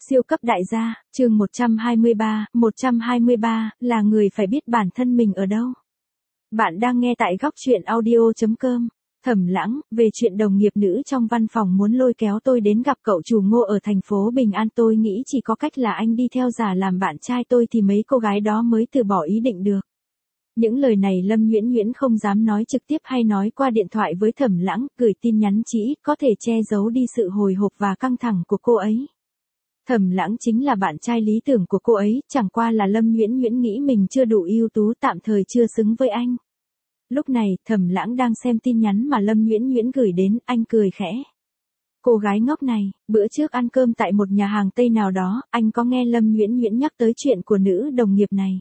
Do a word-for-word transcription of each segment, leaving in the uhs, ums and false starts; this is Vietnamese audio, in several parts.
Siêu cấp đại gia, chương một trăm hai mươi ba, một trăm hai mươi ba, là người phải biết bản thân mình ở đâu. Bạn đang nghe tại góc chuyện audio chấm com. Thẩm Lãng, về chuyện đồng nghiệp nữ trong văn phòng muốn lôi kéo tôi đến gặp cậu chủ Ngô ở thành phố Bình An, tôi nghĩ chỉ có cách là anh đi theo giả làm bạn trai tôi thì mấy cô gái đó mới từ bỏ ý định được. Những lời này Lâm Nhuyễn Nhuyễn không dám nói trực tiếp hay nói qua điện thoại với Thẩm Lãng, gửi tin nhắn chỉ ít có thể che giấu đi sự hồi hộp và căng thẳng của cô ấy. Thẩm Lãng chính là bạn trai lý tưởng của cô ấy, chẳng qua là Lâm Nhuyễn Nhuyễn nghĩ mình chưa đủ ưu tú, tạm thời chưa xứng với anh. Lúc này, Thẩm Lãng đang xem tin nhắn mà Lâm Nhuyễn Nhuyễn gửi đến, anh cười khẽ. Cô gái ngốc này, bữa trước ăn cơm tại một nhà hàng Tây nào đó, anh có nghe Lâm Nhuyễn Nhuyễn nhắc tới chuyện của nữ đồng nghiệp này.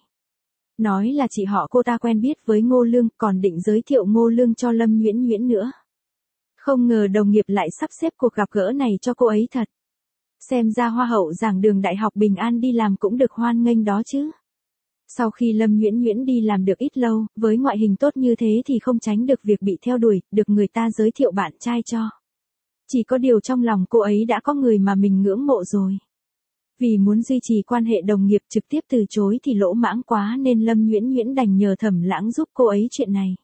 Nói là chị họ cô ta quen biết với Ngô Lương, còn định giới thiệu Ngô Lương cho Lâm Nhuyễn Nhuyễn nữa. Không ngờ đồng nghiệp lại sắp xếp cuộc gặp gỡ này cho cô ấy thật. Xem ra hoa hậu giảng đường Đại học Bình An đi làm cũng được hoan nghênh đó chứ. Sau khi Lâm Nhuyễn Nhuyễn đi làm được ít lâu, với ngoại hình tốt như thế thì không tránh được việc bị theo đuổi, được người ta giới thiệu bạn trai cho. Chỉ có điều trong lòng cô ấy đã có người mà mình ngưỡng mộ rồi. Vì muốn duy trì quan hệ đồng nghiệp, trực tiếp từ chối thì lỗ mãng quá nên Lâm Nhuyễn Nhuyễn đành nhờ Thẩm Lãng giúp cô ấy chuyện này.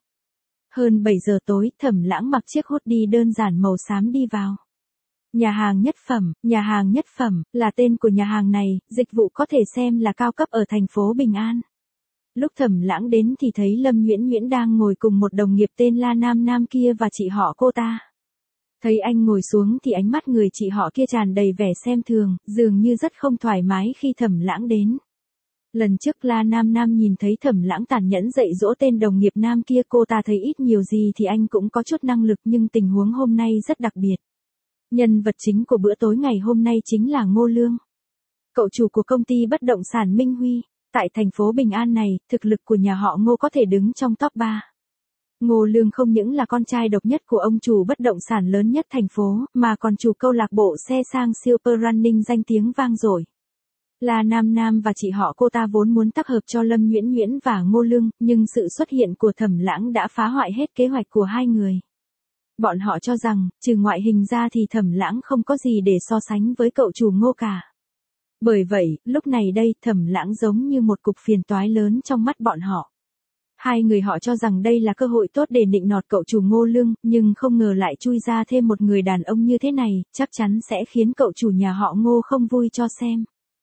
Hơn bảy giờ tối, Thẩm Lãng mặc chiếc hoodie đơn giản màu xám đi vào. Nhà hàng Nhất Phẩm, nhà hàng Nhất Phẩm, là tên của nhà hàng này, dịch vụ có thể xem là cao cấp ở thành phố Bình An. Lúc Thẩm Lãng đến thì thấy Lâm Nhuyễn Nhuyễn đang ngồi cùng một đồng nghiệp tên La Nam Nam kia và chị họ cô ta. Thấy anh ngồi xuống thì ánh mắt người chị họ kia tràn đầy vẻ xem thường, dường như rất không thoải mái khi Thẩm Lãng đến. Lần trước La Nam Nam nhìn thấy Thẩm Lãng tàn nhẫn dạy dỗ tên đồng nghiệp nam kia, cô ta thấy ít nhiều gì thì anh cũng có chút năng lực, nhưng tình huống hôm nay rất đặc biệt. Nhân vật chính của bữa tối ngày hôm nay chính là Ngô Lương. Cậu chủ của công ty bất động sản Minh Huy. Tại thành phố Bình An này, thực lực của nhà họ Ngô có thể đứng trong top ba. Ngô Lương không những là con trai độc nhất của ông chủ bất động sản lớn nhất thành phố, mà còn chủ câu lạc bộ xe sang Super Running danh tiếng vang dội. Là Nam Nam và chị họ cô ta vốn muốn tác hợp cho Lâm Nhuyễn Nhuyễn và Ngô Lương, nhưng sự xuất hiện của Thẩm Lãng đã phá hoại hết kế hoạch của hai người. Bọn họ cho rằng, trừ ngoại hình ra thì Thẩm Lãng không có gì để so sánh với cậu chủ Ngô cả. Bởi vậy, lúc này đây, Thẩm Lãng giống như một cục phiền toái lớn trong mắt bọn họ. Hai người họ cho rằng đây là cơ hội tốt để nịnh nọt cậu chủ Ngô Lương, nhưng không ngờ lại chui ra thêm một người đàn ông như thế này, chắc chắn sẽ khiến cậu chủ nhà họ Ngô không vui cho xem.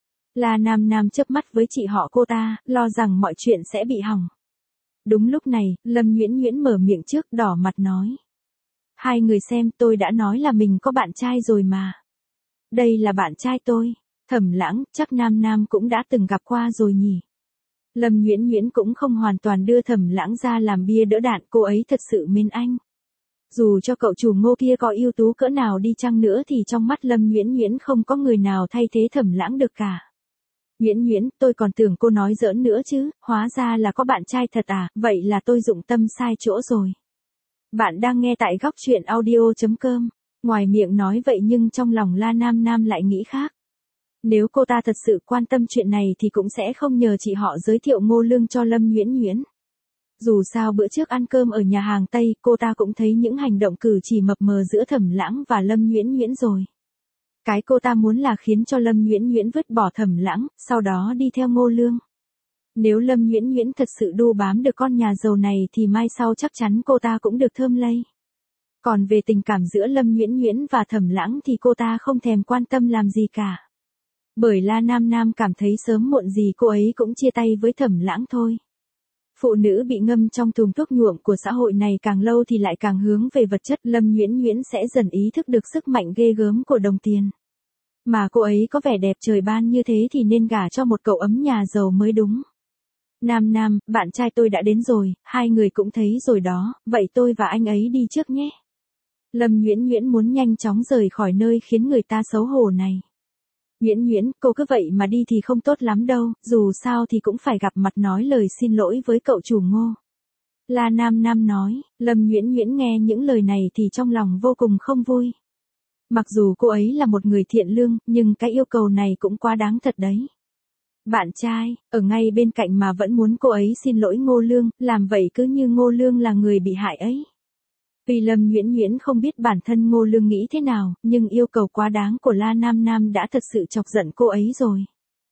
La Nam Nam chớp mắt với chị họ cô ta, lo rằng mọi chuyện sẽ bị hỏng. Đúng lúc này, Lâm Nhuyễn Nhuyễn mở miệng trước, đỏ mặt nói. Hai người xem, tôi đã nói là mình có bạn trai rồi mà. Đây là bạn trai tôi. Thẩm Lãng, chắc Nam Nam cũng đã từng gặp qua rồi nhỉ. Lâm Nhuyễn Nhuyễn cũng không hoàn toàn đưa Thẩm Lãng ra làm bia đỡ đạn, cô ấy thật sự mến anh. Dù cho cậu chủ Ngô kia có ưu tú cỡ nào đi chăng nữa thì trong mắt Lâm Nhuyễn Nhuyễn không có người nào thay thế Thẩm Lãng được cả. Nhuyễn Nhuyễn, tôi còn tưởng cô nói giỡn nữa chứ, hóa ra là có bạn trai thật à, vậy là tôi dụng tâm sai chỗ rồi. Bạn đang nghe tại góc chuyện audio chấm com. Ngoài miệng nói vậy nhưng trong lòng La Nam Nam lại nghĩ khác. Nếu cô ta thật sự quan tâm chuyện này thì cũng sẽ không nhờ chị họ giới thiệu Ngô Lương cho Lâm Nhuyễn Nhuyễn. Dù sao bữa trước ăn cơm ở nhà hàng Tây, cô ta cũng thấy những hành động cử chỉ mập mờ giữa Thẩm Lãng và Lâm Nhuyễn Nhuyễn rồi. Cái cô ta muốn là khiến cho Lâm Nhuyễn Nhuyễn vứt bỏ Thẩm Lãng, sau đó đi theo Ngô Lương. Nếu Lâm Nhuyễn Nhuyễn thật sự đu bám được con nhà giàu này thì mai sau chắc chắn cô ta cũng được thơm lây. Còn về tình cảm giữa Lâm Nhuyễn Nhuyễn và Thẩm Lãng thì cô ta không thèm quan tâm làm gì cả. Bởi La Nam Nam cảm thấy sớm muộn gì cô ấy cũng chia tay với Thẩm Lãng thôi. Phụ nữ bị ngâm trong thùng thuốc nhuộm của xã hội này càng lâu thì lại càng hướng về vật chất, Lâm Nhuyễn Nhuyễn sẽ dần ý thức được sức mạnh ghê gớm của đồng tiền. Mà cô ấy có vẻ đẹp trời ban như thế thì nên gả cho một cậu ấm nhà giàu mới đúng. Nam Nam, bạn trai tôi đã đến rồi, hai người cũng thấy rồi đó, vậy tôi và anh ấy đi trước nhé. Lâm Nhuyễn Nhuyễn muốn nhanh chóng rời khỏi nơi khiến người ta xấu hổ này. Nhuyễn Nhuyễn, cô cứ vậy mà đi thì không tốt lắm đâu, dù sao thì cũng phải gặp mặt nói lời xin lỗi với cậu chủ Ngô. La Nam Nam nói, Lâm Nhuyễn Nhuyễn nghe những lời này thì trong lòng vô cùng không vui. Mặc dù cô ấy là một người thiện lương, nhưng cái yêu cầu này cũng quá đáng thật đấy. Bạn trai, ở ngay bên cạnh mà vẫn muốn cô ấy xin lỗi Ngô Lương, làm vậy cứ như Ngô Lương là người bị hại ấy. Tuy Lâm Nguyễn Nguyễn không biết bản thân Ngô Lương nghĩ thế nào, nhưng yêu cầu quá đáng của La Nam Nam đã thật sự chọc giận cô ấy rồi.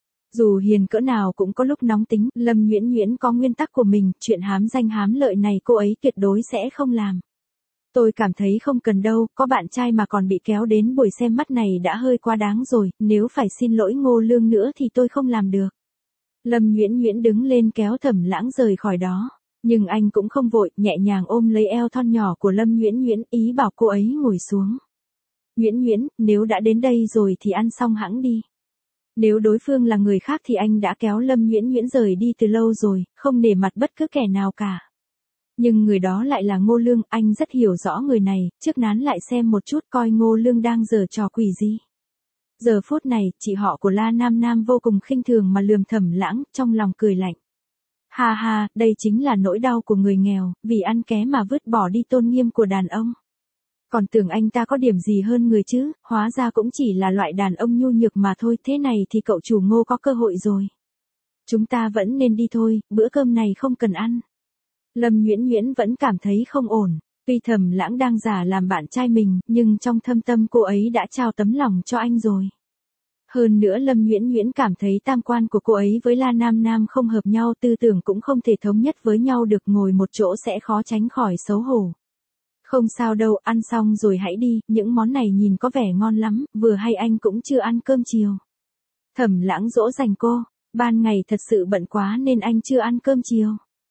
Dù hiền cỡ nào cũng có lúc nóng tính, Lâm Nguyễn Nguyễn có nguyên tắc của mình, chuyện hám danh hám lợi này cô ấy tuyệt đối sẽ không làm. Tôi cảm thấy không cần đâu, có bạn trai mà còn bị kéo đến buổi xem mắt này đã hơi quá đáng rồi, nếu phải xin lỗi Ngô Lương nữa thì tôi không làm được. Lâm Nguyễn Nguyễn đứng lên kéo Thẩm Lãng rời khỏi đó. Nhưng anh cũng không vội, nhẹ nhàng ôm lấy eo thon nhỏ của Lâm Nguyễn Nguyễn, ý bảo cô ấy ngồi xuống. Nguyễn Nguyễn, nếu đã đến đây rồi thì ăn xong hẵng đi. Nếu đối phương là người khác thì anh đã kéo Lâm Nguyễn Nguyễn rời đi từ lâu rồi, không nể mặt bất cứ kẻ nào cả. Nhưng người đó lại là Ngô Lương, anh rất hiểu rõ người này, trước nán lại xem một chút coi Ngô Lương đang giở trò quỷ gì. Giờ phút này, chị họ của La Nam Nam vô cùng khinh thường mà lườm Thẩm Lãng, trong lòng cười lạnh. Ha ha, đây chính là nỗi đau của người nghèo, vì ăn ké mà vứt bỏ đi tôn nghiêm của đàn ông. Còn tưởng anh ta có điểm gì hơn người chứ, hóa ra cũng chỉ là loại đàn ông nhu nhược mà thôi, thế này thì cậu chủ Ngô có cơ hội rồi. Chúng ta vẫn nên đi thôi, bữa cơm này không cần ăn. Lâm Nguyễn Nguyễn vẫn cảm thấy không ổn, tuy Thẩm Lãng đang giả làm bạn trai mình, nhưng trong thâm tâm cô ấy đã trao tấm lòng cho anh rồi. Hơn nữa Lâm Nguyễn Nguyễn cảm thấy tam quan của cô ấy với La Nam Nam không hợp nhau, tư tưởng cũng không thể thống nhất với nhau được, ngồi một chỗ sẽ khó tránh khỏi xấu hổ. Không sao đâu, ăn xong rồi hãy đi, những món này nhìn có vẻ ngon lắm, vừa hay anh cũng chưa ăn cơm chiều. Thẩm Lãng dỗ dành cô, ban ngày thật sự bận quá nên anh chưa ăn cơm chiều.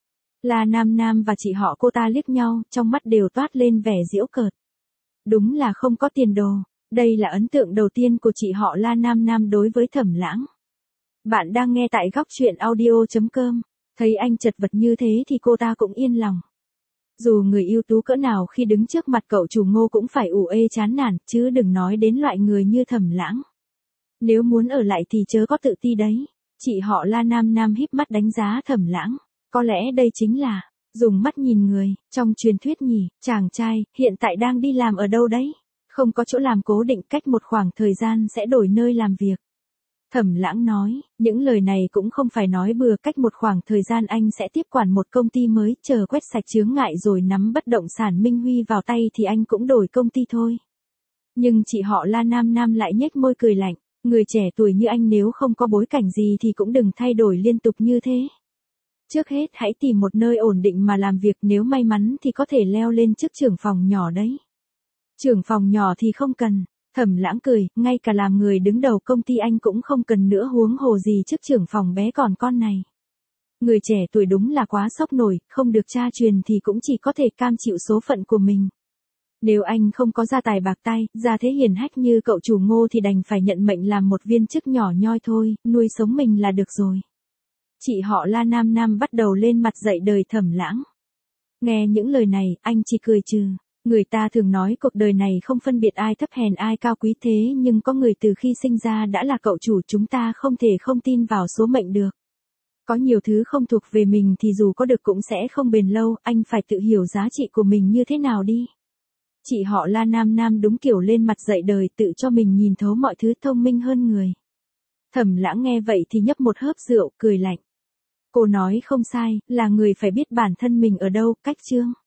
La Nam Nam và chị họ cô ta liếc nhau, trong mắt đều toát lên vẻ giễu cợt. Đúng là không có tiền đồ. Đây là ấn tượng đầu tiên của chị họ La Nam Nam đối với Thẩm Lãng. Bạn đang nghe tại góc truyện audio chấm com. Thấy anh chật vật như thế thì cô ta cũng yên lòng. Dù người ưu tú cỡ nào khi đứng trước mặt cậu chủ Ngô cũng phải ủ ê chán nản, chứ đừng nói đến loại người như Thẩm Lãng. Nếu muốn ở lại thì chớ có tự ti đấy. Chị họ La Nam Nam híp mắt đánh giá Thẩm Lãng. Có lẽ đây chính là dùng mắt nhìn người, trong truyền thuyết nhỉ, chàng trai, hiện tại đang đi làm ở đâu đấy? Không có chỗ làm cố định, cách một khoảng thời gian sẽ đổi nơi làm việc. Thẩm Lãng nói, những lời này cũng không phải nói bừa, cách một khoảng thời gian anh sẽ tiếp quản một công ty mới, chờ quét sạch chướng ngại rồi nắm bất động sản Minh Huy vào tay thì anh cũng đổi công ty thôi. Nhưng chị họ La Nam Nam lại nhếch môi cười lạnh, người trẻ tuổi như anh nếu không có bối cảnh gì thì cũng đừng thay đổi liên tục như thế. Trước hết hãy tìm một nơi ổn định mà làm việc, nếu may mắn thì có thể leo lên chức trưởng phòng nhỏ đấy. Trưởng phòng nhỏ thì không cần. Thẩm Lãng cười, ngay cả làm người đứng đầu công ty anh cũng không cần nữa, huống hồ gì chức trưởng phòng bé còn con này. Người trẻ tuổi đúng là quá sốc nổi, không được cha truyền thì cũng chỉ có thể cam chịu số phận của mình. Nếu anh không có gia tài bạc tay, gia thế hiền hách như cậu chủ Ngô thì đành phải nhận mệnh làm một viên chức nhỏ nhoi thôi, nuôi sống mình là được rồi. Chị họ La Nam Nam bắt đầu lên mặt dạy đời Thẩm Lãng. Nghe những lời này, anh chỉ cười trừ. Người ta thường nói cuộc đời này không phân biệt ai thấp hèn ai cao quý, thế nhưng có người từ khi sinh ra đã là cậu chủ, chúng ta không thể không tin vào số mệnh được. Có nhiều thứ không thuộc về mình thì dù có được cũng sẽ không bền lâu, anh phải tự hiểu giá trị của mình như thế nào đi. Chị họ La Nam Nam đúng kiểu lên mặt dạy đời, tự cho mình nhìn thấu mọi thứ, thông minh hơn người. Thẩm Lãng nghe vậy thì nhấp một hớp rượu, cười lạnh. Cô nói không sai, là người phải biết bản thân mình ở đâu, cách chương.